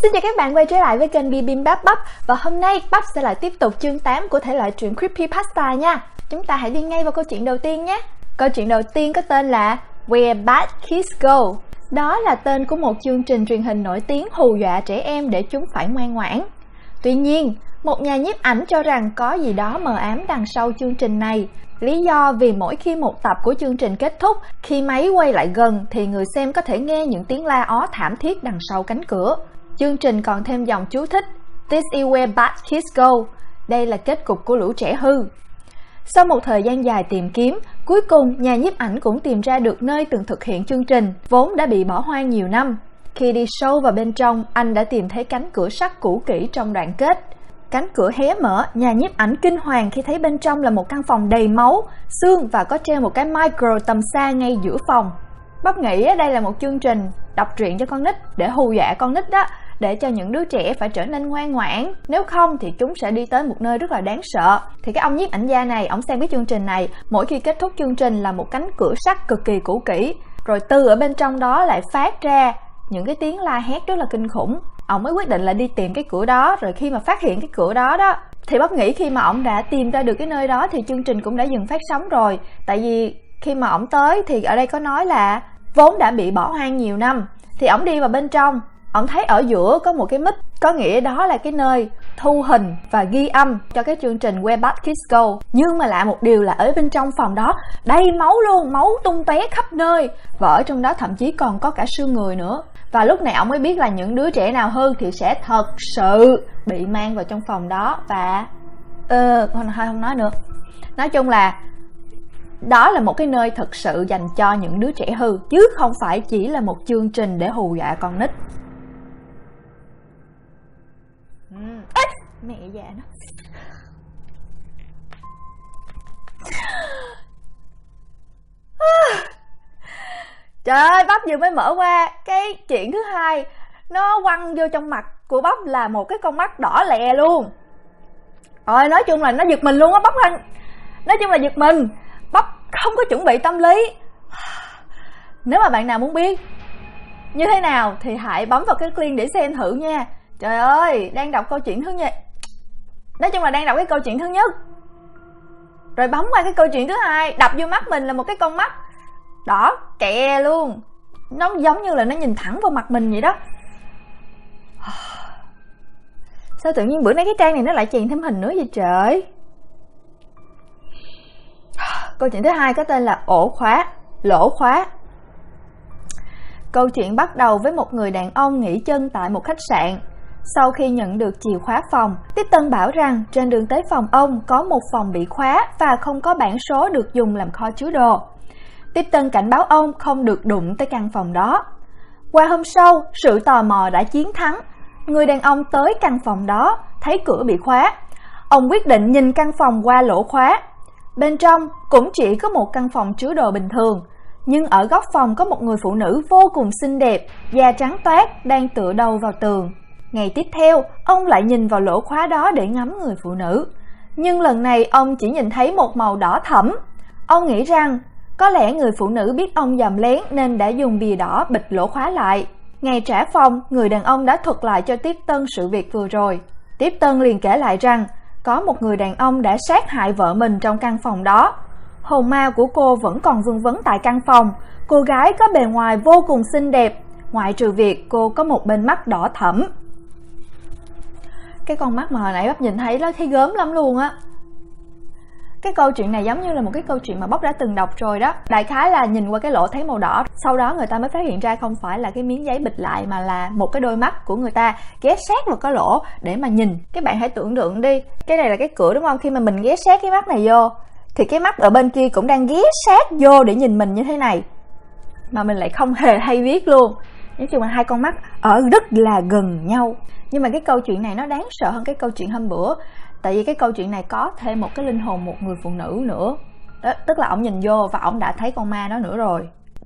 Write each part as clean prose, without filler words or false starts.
Xin chào các bạn quay trở lại với kênh Bibimbap Bắp. Và hôm nay Bắp sẽ lại tiếp tục chương 8 của thể loại truyện Creepypasta nha. Chúng ta hãy đi ngay vào câu chuyện đầu tiên nhé. Câu chuyện đầu tiên có tên là Where Bad Kids Go. Đó là tên của một chương trình truyền hình nổi tiếng hù dọa trẻ em để chúng phải ngoan ngoãn. Tuy nhiên, một nhà nhiếp ảnh cho rằng có gì đó mờ ám đằng sau chương trình này. Lý do vì mỗi khi một tập của chương trình kết thúc, khi máy quay lại gần thì người xem có thể nghe những tiếng la ó thảm thiết đằng sau cánh cửa. Chương trình còn thêm dòng chú thích This is where bad kids go. Đây là kết cục của lũ trẻ hư. Sau một thời gian dài tìm kiếm, cuối cùng nhà nhiếp ảnh cũng tìm ra được nơi từng thực hiện chương trình, vốn đã bị bỏ hoang nhiều năm. Khi đi sâu vào bên trong, anh đã tìm thấy cánh cửa sắt cũ kỹ trong đoạn kết. Cánh cửa hé mở, nhà nhiếp ảnh kinh hoàng khi thấy bên trong là một căn phòng đầy máu, xương và có treo một cái micro tầm xa ngay giữa phòng. Bắp nghĩ đây là một chương trình đọc truyện cho con nít để hù dọa con nít đó, để cho những đứa trẻ phải trở nên ngoan ngoãn, nếu không thì chúng sẽ đi tới một nơi rất là đáng sợ. Thì cái ông nhiếp ảnh gia này, ông xem cái chương trình này, mỗi khi kết thúc chương trình là một cánh cửa sắt cực kỳ cũ kỹ, rồi từ ở bên trong đó lại phát ra những cái tiếng la hét rất là kinh khủng. Ông mới quyết định là đi tìm cái cửa đó. Rồi khi mà phát hiện cái cửa đó đó, thì Bắp nghĩ khi mà ông đã tìm ra được cái nơi đó thì chương trình cũng đã dừng phát sóng rồi. Tại vì khi mà ông tới thì ở đây có nói là vốn đã bị bỏ hoang nhiều năm. Thì ông đi vào bên trong, ông thấy ở giữa có một cái mic, có nghĩa đó là cái nơi thu hình và ghi âm cho cái chương trình Where Bad Kids Go. Nhưng mà lạ một điều là ở bên trong phòng đó đầy máu luôn, máu tung tóe khắp nơi, và ở trong đó thậm chí còn có cả xương người nữa. Và lúc này ông mới biết là những đứa trẻ nào hư thì sẽ thật sự bị mang vào trong phòng đó. Và không nói nữa. Nói chung là đó là một cái nơi thực sự dành cho những đứa trẻ hư, chứ không phải chỉ là một chương trình để hù dọa con nít. Mẹ già nó. Trời ơi, Bắp vừa mới mở qua cái chuyện thứ hai, nó quăng vô trong mặt của Bắp là một cái con mắt đỏ lè luôn. Rồi nói chung là nó giật mình luôn á Bắp anh. Nói chung là giật mình. Bắp không có chuẩn bị tâm lý. Nếu mà bạn nào muốn biết như thế nào thì hãy bấm vào cái link để xem thử nha. Trời ơi, đang đọc câu chuyện thứ nhất. Nói chung là đang đọc cái câu chuyện thứ nhất, rồi bấm qua cái câu chuyện thứ hai, đập vô mắt mình là một cái con mắt đỏ kẹ luôn. Nó giống như là nó nhìn thẳng vào mặt mình vậy đó. Sao tự nhiên bữa nay cái trang này nó lại chèn thêm hình nữa vậy trời. Câu chuyện thứ hai có tên là lỗ khóa. Câu chuyện bắt đầu với một người đàn ông nghỉ chân tại một khách sạn. Sau khi nhận được chìa khóa phòng, tiếp tân bảo rằng trên đường tới phòng ông có một phòng bị khóa và không có bảng số được dùng làm kho chứa đồ. Tiếp tân cảnh báo ông không được đụng tới căn phòng đó. Qua hôm sau, sự tò mò đã chiến thắng. Người đàn ông tới căn phòng đó, thấy cửa bị khóa. Ông quyết định nhìn căn phòng qua lỗ khóa. Bên trong cũng chỉ có một căn phòng chứa đồ bình thường, nhưng ở góc phòng có một người phụ nữ vô cùng xinh đẹp, da trắng toát, đang tựa đầu vào tường. Ngày tiếp theo, ông lại nhìn vào lỗ khóa đó để ngắm người phụ nữ. Nhưng lần này ông chỉ nhìn thấy một màu đỏ thẫm. Ông nghĩ rằng có lẽ người phụ nữ biết ông dòm lén nên đã dùng bìa đỏ bịt lỗ khóa lại. Ngày trả phòng, người đàn ông đã thuật lại cho tiếp tân sự việc vừa rồi. Tiếp tân liền kể lại rằng có một người đàn ông đã sát hại vợ mình trong căn phòng đó. Hồn ma của cô vẫn còn vương vấn tại căn phòng. Cô gái có bề ngoài vô cùng xinh đẹp, ngoại trừ việc cô có một bên mắt đỏ thẫm. Cái con mắt mà hồi nãy Bắp nhìn thấy đó thấy gớm lắm luôn á. Cái câu chuyện này giống như là một cái câu chuyện mà Bắp đã từng đọc rồi đó. Đại khái là nhìn qua cái lỗ thấy màu đỏ, sau đó người ta mới phát hiện ra không phải là cái miếng giấy bịt lại, mà là một cái đôi mắt của người ta ghé sát vào cái lỗ để mà nhìn. Các bạn hãy tưởng tượng đi, cái này là cái cửa đúng không? Khi mà mình ghé sát cái mắt này vô thì cái mắt ở bên kia cũng đang ghé sát vô để nhìn mình như thế này, mà mình lại không hề hay biết luôn. Nói chung là hai con mắt ở rất là gần nhau. Nhưng mà cái câu chuyện này nó đáng sợ hơn cái câu chuyện hôm bữa. Tại vì cái câu chuyện này có thêm một cái linh hồn một người phụ nữ nữa đó, tức là ổng nhìn vô và ổng đã thấy con ma đó nữa rồi.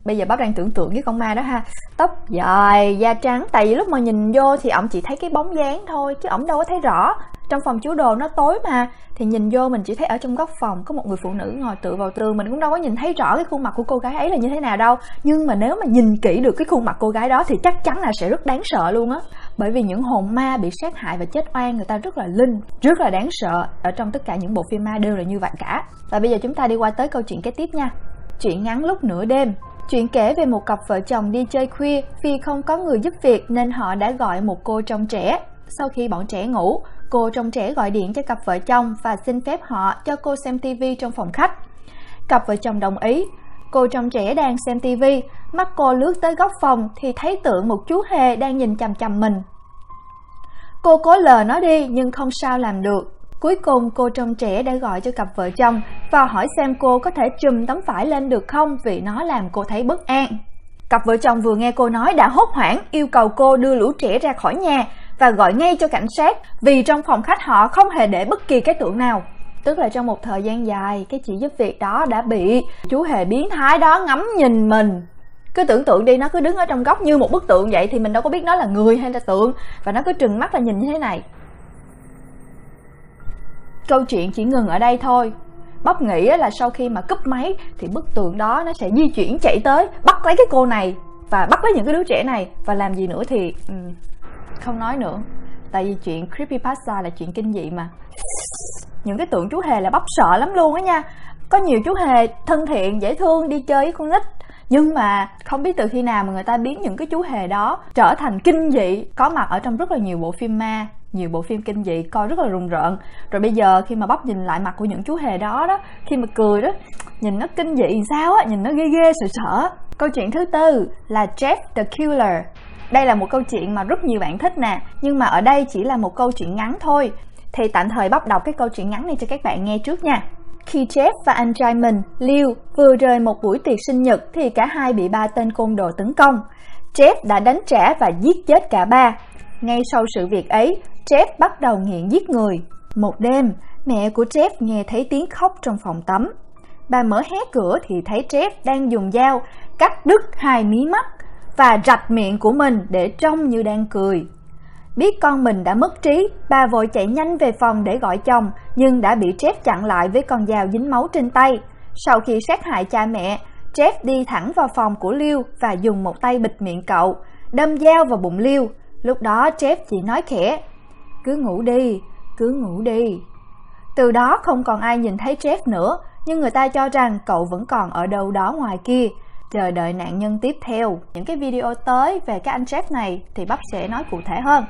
Bây giờ Bắp đang tưởng tượng cái con ma đó ha, tóc dài, da trắng. Tại vì lúc mà nhìn vô thì ổng chỉ thấy cái bóng dáng thôi, chứ ổng đâu có thấy rõ. Trong phòng chứa đồ nó tối mà, thì nhìn vô mình chỉ thấy ở trong góc phòng có một người phụ nữ ngồi tựa vào tường. Mình cũng đâu có nhìn thấy rõ cái khuôn mặt của cô gái ấy là như thế nào đâu. Nhưng mà nếu mà nhìn kỹ được cái khuôn mặt cô gái đó thì chắc chắn là sẽ rất đáng sợ luôn á. Bởi vì những hồn ma bị sát hại và chết oan người ta rất là linh, rất là đáng sợ. Ở trong tất cả những bộ phim ma đều là như vậy cả. Và bây giờ chúng ta đi qua tới câu chuyện kế tiếp nha. Chuyện ngắn lúc nửa đêm. Chuyện kể về một cặp vợ chồng đi chơi khuya, vì không có người giúp việc nên họ đã gọi một cô trông trẻ. Sau khi bọn trẻ ngủ, cô trông trẻ gọi điện cho cặp vợ chồng và xin phép họ cho cô xem TV trong phòng khách. Cặp vợ chồng đồng ý. Cô trông trẻ đang xem TV, mắt cô lướt tới góc phòng thì thấy tượng một chú hề đang nhìn chằm chằm mình. Cô cố lờ nó đi nhưng không sao làm được. Cuối cùng cô trông trẻ đã gọi cho cặp vợ chồng và hỏi xem cô có thể trùm tấm vải lên được không vì nó làm cô thấy bất an. Cặp vợ chồng vừa nghe cô nói đã hốt hoảng yêu cầu cô đưa lũ trẻ ra khỏi nhà và gọi ngay cho cảnh sát vì trong phòng khách họ không hề để bất kỳ cái tượng nào. Tức là trong một thời gian dài, cái chị giúp việc đó đã bị chú hề biến thái đó ngắm nhìn mình. Cứ tưởng tượng đi, nó cứ đứng ở trong góc như một bức tượng vậy thì mình đâu có biết nó là người hay là tượng. Và nó cứ trừng mắt là nhìn như thế này. Câu chuyện chỉ ngừng ở đây thôi. Bắp nghĩ là sau khi mà cúp máy thì bức tượng đó nó sẽ di chuyển chạy tới, bắt lấy cái cô này và bắt lấy những cái đứa trẻ này. Và làm gì nữa thì không nói nữa. Tại vì chuyện creepypasta là chuyện kinh dị mà. Những cái tượng chú hề là Bắp sợ lắm luôn á nha. Có nhiều chú hề thân thiện, dễ thương, đi chơi với con nít. Nhưng mà không biết từ khi nào mà người ta biến những cái chú hề đó trở thành kinh dị, có mặt ở trong rất là nhiều bộ phim ma, nhiều bộ phim kinh dị, coi rất là rùng rợn. Rồi bây giờ khi mà Bắp nhìn lại mặt của những chú hề đó khi mà cười đó, nhìn nó kinh dị sao á, nhìn nó ghê ghê sợ sợ. Câu chuyện thứ tư là Jeff the Killer. Đây là một câu chuyện mà rất nhiều bạn thích nè, nhưng mà ở đây chỉ là một câu chuyện ngắn thôi. Thì tạm thời Bắp đọc cái câu chuyện ngắn này cho các bạn nghe trước nha. Khi Jeff và anh trai mình, Liu, vừa rời một buổi tiệc sinh nhật thì cả hai bị 3 tên côn đồ tấn công. Jeff đã đánh trả và giết chết cả 3. Ngay sau sự việc ấy, Jeff bắt đầu nghiện giết người. Một đêm, mẹ của Jeff nghe thấy tiếng khóc trong phòng tắm. Bà mở hé cửa thì thấy Jeff đang dùng dao cắt đứt 2 mí mắt và rạch miệng của mình để trông như đang cười. Biết con mình đã mất trí, bà vội chạy nhanh về phòng để gọi chồng, nhưng đã bị Jeff chặn lại với con dao dính máu trên tay. Sau khi sát hại cha mẹ, Jeff đi thẳng vào phòng của Liu và dùng một tay bịt miệng cậu, đâm dao vào bụng Liu. Lúc đó Jeff chỉ nói khẽ, cứ ngủ đi, cứ ngủ đi. Từ đó không còn ai nhìn thấy Jeff nữa, nhưng người ta cho rằng cậu vẫn còn ở đâu đó ngoài kia, chờ đợi nạn nhân tiếp theo. Những cái video tới về cái anh Jeff này thì Bắp sẽ nói cụ thể hơn.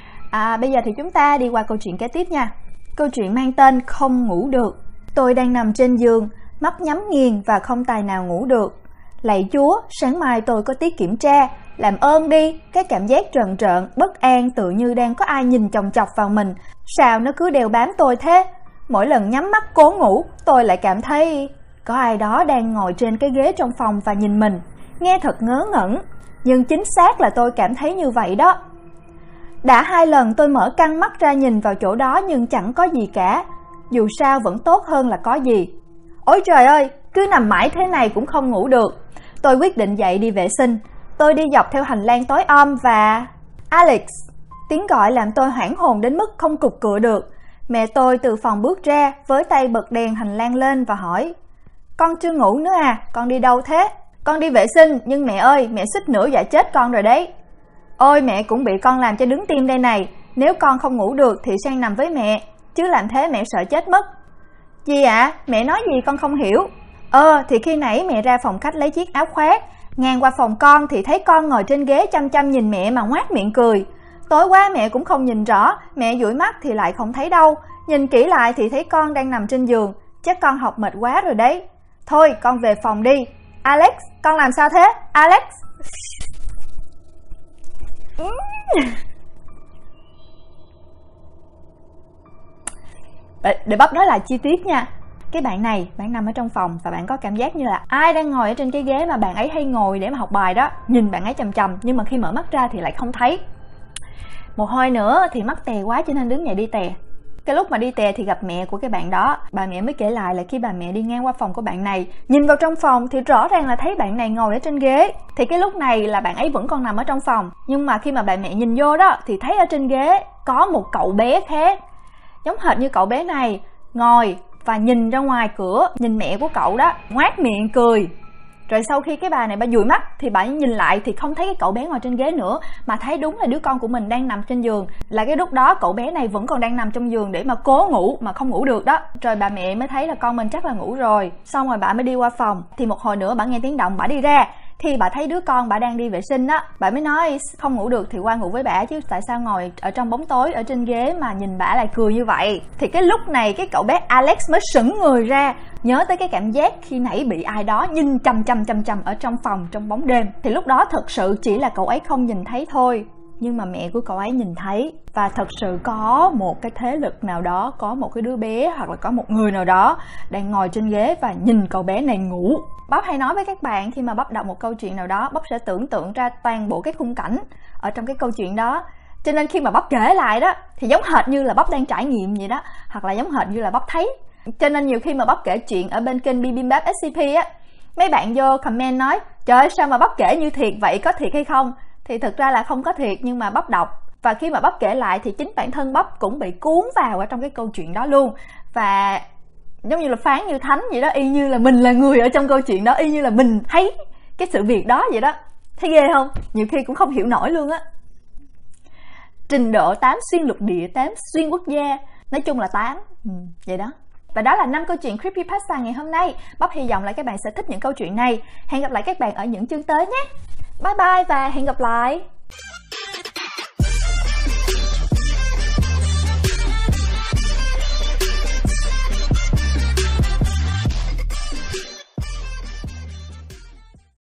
Bây giờ thì chúng ta đi qua câu chuyện kế tiếp nha. Câu chuyện mang tên Không ngủ được. Tôi đang nằm trên giường, mắt nhắm nghiền và không tài nào ngủ được. Lạy Chúa, sáng mai tôi có tiết kiểm tra, làm ơn đi. Cái cảm giác trợn trợn, bất an tự như đang có ai nhìn chòng chọc vào mình. Sao nó cứ đeo bám tôi thế? Mỗi lần nhắm mắt cố ngủ, tôi lại cảm thấy có ai đó đang ngồi trên cái ghế trong phòng và nhìn mình. Nghe thật ngớ ngẩn, nhưng chính xác là tôi cảm thấy như vậy đó. Đã 2 lần tôi mở căng mắt ra nhìn vào chỗ đó nhưng chẳng có gì cả. Dù sao vẫn tốt hơn là có gì. Ôi trời ơi, cứ nằm mãi thế này cũng không ngủ được. Tôi quyết định dậy đi vệ sinh. Tôi đi dọc theo hành lang tối om và... Alex! Tiếng gọi làm tôi hoảng hồn đến mức không cục cựa được. Mẹ tôi từ phòng bước ra, với tay bật đèn hành lang lên và hỏi, con chưa ngủ nữa à, con đi đâu thế? Con đi vệ sinh, nhưng mẹ ơi, mẹ suýt nữa dọa chết con rồi đấy. Ôi, mẹ cũng bị con làm cho đứng tim đây này. Nếu con không ngủ được thì sang nằm với mẹ, chứ làm thế mẹ sợ chết mất. Gì ạ? Mẹ nói gì con không hiểu. Thì khi nãy mẹ ra phòng khách lấy chiếc áo khoác, ngang qua phòng con thì thấy con ngồi trên ghế chăm chăm nhìn mẹ mà ngoác miệng cười. Tối quá mẹ cũng không nhìn rõ, mẹ dụi mắt thì lại không thấy đâu. Nhìn kỹ lại thì thấy con đang nằm trên giường, chắc con học mệt quá rồi đấy. Thôi con về phòng đi. Alex, con làm sao thế? Alex! Để Bắp nói lại chi tiết nha. Cái bạn này, bạn nằm ở trong phòng và bạn có cảm giác như là ai đang ngồi ở trên cái ghế mà bạn ấy hay ngồi để mà học bài đó, nhìn bạn ấy chằm chằm, nhưng mà khi mở mắt ra thì lại không thấy. Một hồi nữa thì mắt tè quá cho nên đứng dậy đi tè. Cái lúc mà đi tè thì gặp mẹ của cái bạn đó. Bà mẹ mới kể lại là khi bà mẹ đi ngang qua phòng của bạn này, nhìn vào trong phòng thì rõ ràng là thấy bạn này ngồi ở trên ghế. Thì cái lúc này là bạn ấy vẫn còn nằm ở trong phòng, nhưng mà khi mà bà mẹ nhìn vô đó thì thấy ở trên ghế có một cậu bé khác, giống hệt như cậu bé này, ngồi và nhìn ra ngoài cửa, nhìn mẹ của cậu đó, ngoác miệng cười. Rồi sau khi cái bà này bà dụi mắt thì bà nhìn lại thì không thấy cái cậu bé ngồi trên ghế nữa, mà thấy đúng là đứa con của mình đang nằm trên giường. Là cái lúc đó cậu bé này vẫn còn đang nằm trong giường để mà cố ngủ mà không ngủ được đó. Rồi bà mẹ mới thấy là con mình chắc là ngủ rồi. Xong rồi bà mới đi qua phòng, thì một hồi nữa bà nghe tiếng động, bà đi ra thì bà thấy đứa con bà đang đi vệ sinh đó. Bà mới nói không ngủ được thì qua ngủ với bà chứ, tại sao ngồi ở trong bóng tối ở trên ghế mà nhìn bà lại cười như vậy. Thì cái lúc này cái cậu bé Alex mới sững người ra, nhớ tới cái cảm giác khi nãy bị ai đó nhìn chằm chằm ở trong phòng trong bóng đêm. Thì lúc đó thật sự chỉ là cậu ấy không nhìn thấy thôi, nhưng mà mẹ của cậu ấy nhìn thấy. Và thật sự có một cái thế lực nào đó, có một cái đứa bé hoặc là có một người nào đó đang ngồi trên ghế và nhìn cậu bé này ngủ. Bắp hay nói với các bạn, khi mà Bắp đọc một câu chuyện nào đó, Bắp sẽ tưởng tượng ra toàn bộ cái khung cảnh ở trong cái câu chuyện đó. Cho nên khi mà Bắp kể lại đó thì giống hệt như là Bắp đang trải nghiệm vậy đó, hoặc là giống hệt như là Bắp thấy. Cho nên nhiều khi mà Bắp kể chuyện ở bên kênh Bibimbap SCP á, mấy bạn vô comment nói trời ơi sao mà Bắp kể như thiệt vậy, có thiệt hay không? Thì thực ra là không có thiệt, nhưng mà Bắp đọc và khi mà Bắp kể lại thì chính bản thân Bắp cũng bị cuốn vào ở trong cái câu chuyện đó luôn. Và giống như là phán như thánh vậy đó, y như là mình là người ở trong câu chuyện đó, y như là mình thấy cái sự việc đó vậy đó. Thấy ghê không? Nhiều khi cũng không hiểu nổi luôn á. Trình độ 8 xuyên lục địa, 8 xuyên quốc gia, nói chung là 8. Vậy đó. Và đó là 5 câu chuyện Creepypasta ngày hôm nay. Bắp hy vọng là các bạn sẽ thích những câu chuyện này. Hẹn gặp lại các bạn ở những chương tới nhé. Bye bye và hẹn gặp lại.